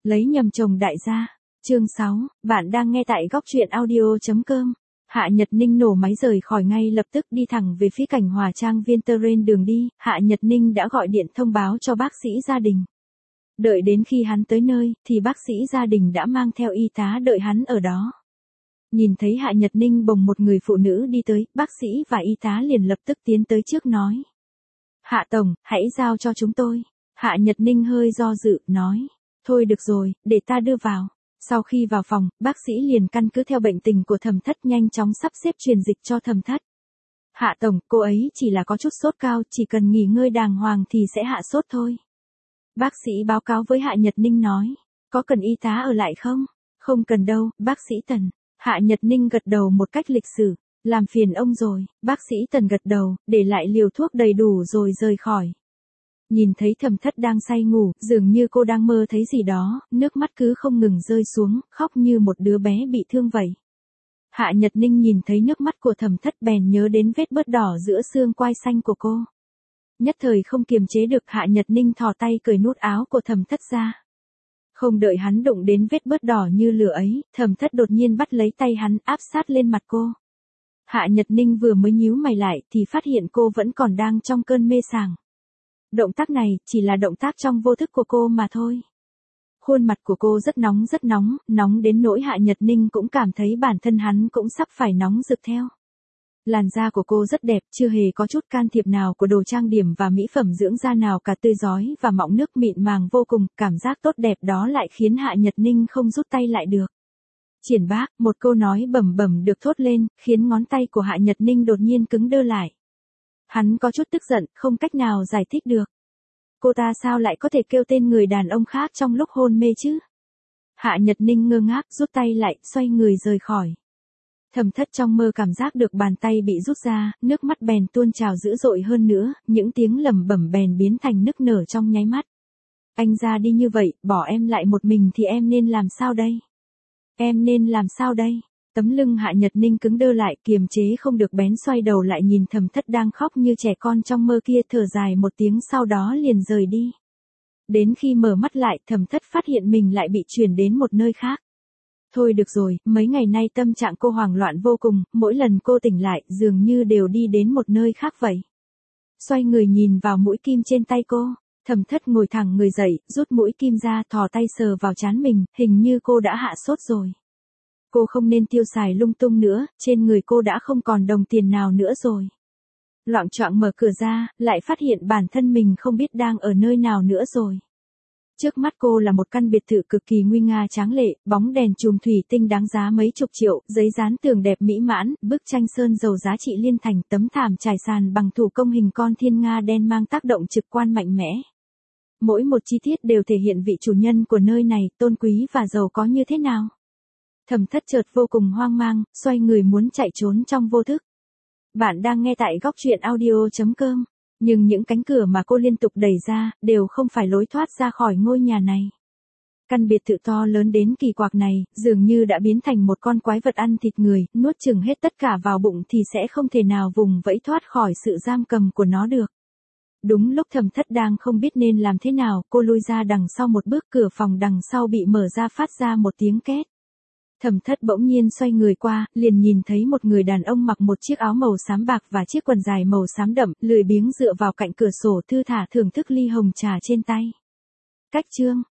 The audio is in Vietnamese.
Lấy nhầm chồng đại gia. Chương 6, bạn đang nghe tại góc truyện audio.com. Hạ Nhật Ninh nổ máy rời khỏi ngay lập tức đi thẳng về phía cảnh Hòa Trang Viên Terrain đường đi, Hạ Nhật Ninh đã gọi điện thông báo cho bác sĩ gia đình. Đợi đến khi hắn tới nơi, thì bác sĩ gia đình đã mang theo y tá đợi hắn ở đó. Nhìn thấy Hạ Nhật Ninh bồng một người phụ nữ đi tới, bác sĩ và y tá liền lập tức tiến tới trước nói. Hạ Tổng, hãy giao cho chúng tôi. Hạ Nhật Ninh hơi do dự, nói. Thôi được rồi, để ta đưa vào. Sau khi vào phòng, bác sĩ liền căn cứ theo bệnh tình của Thẩm Thất nhanh chóng sắp xếp truyền dịch cho Thẩm Thất. Hạ Tổng, cô ấy chỉ là có chút sốt cao, chỉ cần nghỉ ngơi đàng hoàng thì sẽ hạ sốt thôi. Bác sĩ báo cáo với Hạ Nhật Ninh nói. Có cần y tá ở lại không? Không cần đâu, bác sĩ Tần. Hạ Nhật Ninh gật đầu một cách lịch sự. Làm phiền ông rồi, bác sĩ Tần gật đầu, để lại liều thuốc đầy đủ rồi rời khỏi. Nhìn thấy Thẩm Thất đang say ngủ, dường như cô đang mơ thấy gì đó, nước mắt cứ không ngừng rơi xuống, khóc như một đứa bé bị thương vậy. Hạ Nhật Ninh nhìn thấy nước mắt của Thẩm Thất bèn nhớ đến vết bớt đỏ giữa xương quai xanh của cô. Nhất thời không kiềm chế được, Hạ Nhật Ninh thò tay cởi nút áo của Thẩm Thất ra. Không đợi hắn đụng đến vết bớt đỏ như lửa ấy, Thẩm Thất đột nhiên bắt lấy tay hắn áp sát lên mặt cô. Hạ Nhật Ninh vừa mới nhíu mày lại thì phát hiện cô vẫn còn đang trong cơn mê sảng. Động tác này chỉ là động tác trong vô thức của cô mà thôi. Khuôn mặt của cô rất nóng, nóng đến nỗi Hạ Nhật Ninh cũng cảm thấy bản thân hắn cũng sắp phải nóng rực theo. Làn da của cô rất đẹp, chưa hề có chút can thiệp nào của đồ trang điểm và mỹ phẩm dưỡng da nào cả, tươi rói và mọng nước mịn màng vô cùng, cảm giác tốt đẹp đó lại khiến Hạ Nhật Ninh không rút tay lại được. Triển bác, một câu nói bẩm bẩm được thốt lên, khiến ngón tay của Hạ Nhật Ninh đột nhiên cứng đơ lại. Hắn có chút tức giận, không cách nào giải thích được. Cô ta sao lại có thể kêu tên người đàn ông khác trong lúc hôn mê chứ? Hạ Nhật Ninh ngơ ngác, rút tay lại, xoay người rời khỏi. Thẩm Thất trong mơ cảm giác được bàn tay bị rút ra, nước mắt bèn tuôn trào dữ dội hơn nữa, những tiếng lẩm bẩm bèn biến thành nức nở trong nháy mắt. Anh ra đi như vậy, bỏ em lại một mình thì em nên làm sao đây? Em nên làm sao đây? Tấm lưng Hạ Nhật Ninh cứng đơ lại, kiềm chế không được bén xoay đầu lại nhìn Thẩm Thất đang khóc như trẻ con trong mơ kia, thở dài một tiếng sau đó liền rời đi. Đến khi mở mắt lại, Thẩm Thất phát hiện mình lại bị chuyển đến một nơi khác. Thôi được rồi, mấy ngày nay tâm trạng cô hoảng loạn vô cùng, mỗi lần cô tỉnh lại dường như đều đi đến một nơi khác vậy. Xoay người nhìn vào mũi kim trên tay cô, Thẩm Thất ngồi thẳng người dậy, rút mũi kim ra, thò tay sờ vào trán mình, hình như cô đã hạ sốt rồi. Cô không nên tiêu xài lung tung nữa, trên người cô đã không còn đồng tiền nào nữa rồi. Loạng choạng mở cửa ra, lại phát hiện bản thân mình không biết đang ở nơi nào nữa rồi. Trước mắt cô là một căn biệt thự cực kỳ nguy nga tráng lệ, bóng đèn chùm thủy tinh đáng giá mấy chục triệu, giấy dán tường đẹp mỹ mãn, bức tranh sơn dầu giá trị liên thành, tấm thảm trải sàn bằng thủ công hình con thiên nga đen mang tác động trực quan mạnh mẽ. Mỗi một chi tiết đều thể hiện vị chủ nhân của nơi này, tôn quý và giàu có như thế nào. Thẩm Thất chợt vô cùng hoang mang, xoay người muốn chạy trốn trong vô thức. Bạn đang nghe tại góc truyện audio.com. Nhưng những cánh cửa mà cô liên tục đẩy ra, đều không phải lối thoát ra khỏi ngôi nhà này. Căn biệt thự to lớn đến kỳ quặc này, dường như đã biến thành một con quái vật ăn thịt người, nuốt chửng hết tất cả vào bụng thì sẽ không thể nào vùng vẫy thoát khỏi sự giam cầm của nó được. Đúng lúc Thẩm Thất đang không biết nên làm thế nào, cô lui ra đằng sau một bước, cửa phòng đằng sau bị mở ra phát ra một tiếng két. Thẩm Thất bỗng nhiên xoay người qua, liền nhìn thấy một người đàn ông mặc một chiếc áo màu xám bạc và chiếc quần dài màu xám đậm, lười biếng dựa vào cạnh cửa sổ thư thả thưởng thức ly hồng trà trên tay. Cách chương